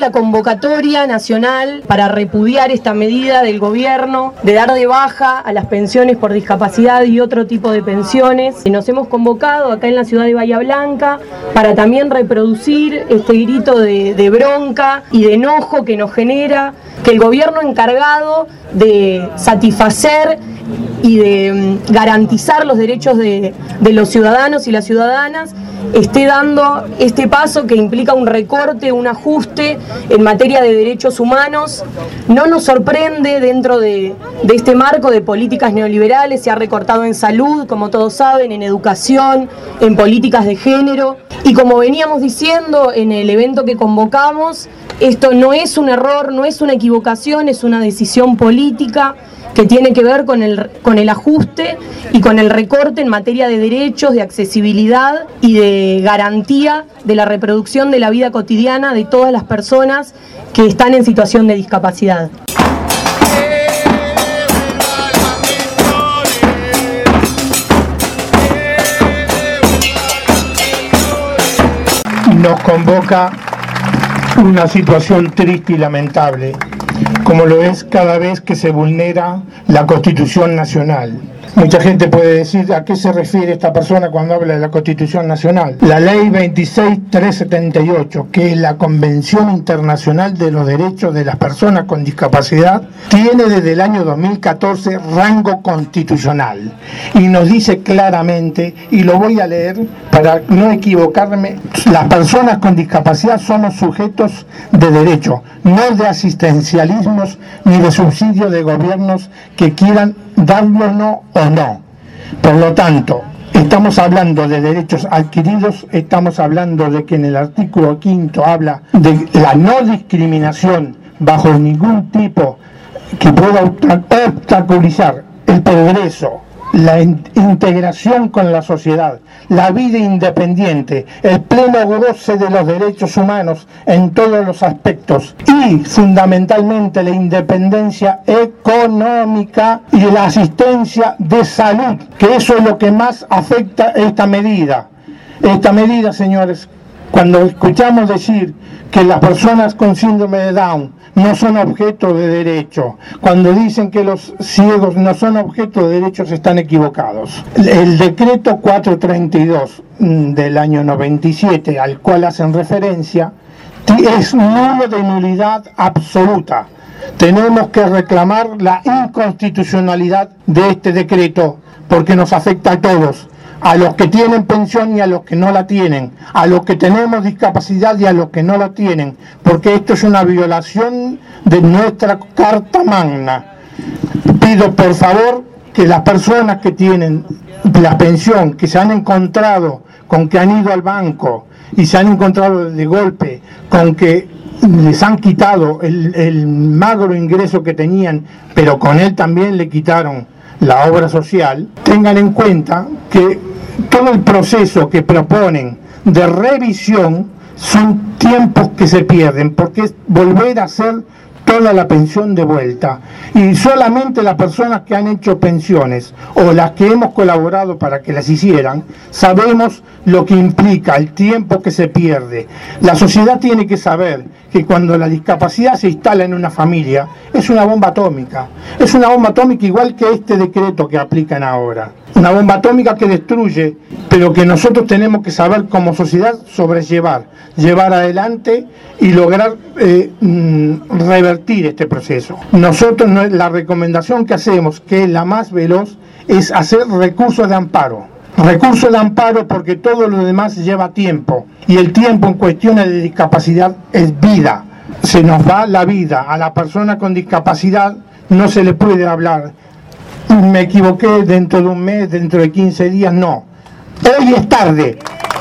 la convocatoria nacional para repudiar esta medida del gobierno de dar de baja a las pensiones por discapacidad y otro tipo de pensiones. Nos hemos convocado acá en la ciudad de Bahía Blanca para también reproducir este grito de bronca y de enojo que nos genera que el gobierno encargado de satisfacer y de garantizar los derechos de los ciudadanos y las ciudadanas esté dando este paso que implica un recorte, un ajuste en materia de derechos humanos. No nos sorprende dentro de este marco de políticas neoliberales. Se ha recortado en salud, como todos saben, en educación, en políticas de género, y como veníamos diciendo en el evento que convocamos, esto no es un error, no es una equivocación, es una decisión política que tiene que ver con el ajuste y con el recorte en materia de derechos, de accesibilidad y de garantía de la reproducción de la vida cotidiana de todas las personas que están en situación de discapacidad. Nos convoca una situación triste y lamentable, como lo es cada vez que se vulnera la Constitución Nacional. Mucha gente puede decir a qué se refiere esta persona cuando habla de la Constitución Nacional. La Ley 26.378, que es la Convención Internacional de los Derechos de las Personas con Discapacidad, tiene desde el año 2014 rango constitucional y nos dice claramente, y lo voy a leer para no equivocarme: las personas con discapacidad somos sujetos de derecho, no de asistencialismos ni de subsidios de gobiernos que quieran dárnoslo o no. Por lo tanto, estamos hablando de derechos adquiridos, estamos hablando de que en el artículo 5 habla de la no discriminación bajo ningún tipo que pueda obstaculizar el progreso, la integración con la sociedad, la vida independiente, el pleno goce de los derechos humanos en todos los aspectos y fundamentalmente la independencia económica y la asistencia de salud, que eso es lo que más afecta esta medida. Esta medida, señores, cuando escuchamos decir que las personas con síndrome de Down no son objeto de derecho, cuando dicen que los ciegos no son objeto de derechos, están equivocados. El decreto 432 del año 97, al cual hacen referencia, es nulo de nulidad absoluta. Tenemos que reclamar la inconstitucionalidad de este decreto porque nos afecta a todos, a los que tienen pensión y a los que no la tienen, a los que tenemos discapacidad y a los que no la tienen, porque esto es una violación de nuestra Carta Magna. Pido por favor que las personas que tienen la pensión, que se han encontrado con que han ido al banco y se han encontrado de golpe con que les han quitado el magro ingreso que tenían, pero con él también le quitaron la obra social, tengan en cuenta que todo el proceso que proponen de revisión son tiempos que se pierden, porque es volver a hacer toda la pensión de vuelta, y solamente las personas que han hecho pensiones o las que hemos colaborado para que las hicieran sabemos lo que implica el tiempo que se pierde. La sociedad tiene que saber que cuando la discapacidad se instala en una familia es una bomba atómica, igual que este decreto que aplican ahora, una bomba atómica que destruye, pero que nosotros tenemos que saber como sociedad llevar adelante y lograr revertir este proceso. Nosotros, la recomendación que hacemos, que es la más veloz, es hacer recursos de amparo. Recursos de amparo, porque todo lo demás lleva tiempo, y el tiempo en cuestiones de discapacidad es vida. Se nos va la vida. A la persona con discapacidad no se le puede hablar: me equivoqué, dentro de un mes, dentro de 15 días, no. Hoy es tarde.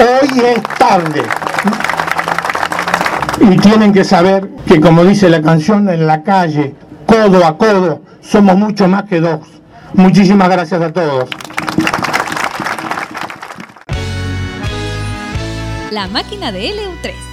Y tienen que saber que, como dice la canción, en la calle, codo a codo, somos mucho más que dos. Muchísimas gracias a todos. La máquina de LU3.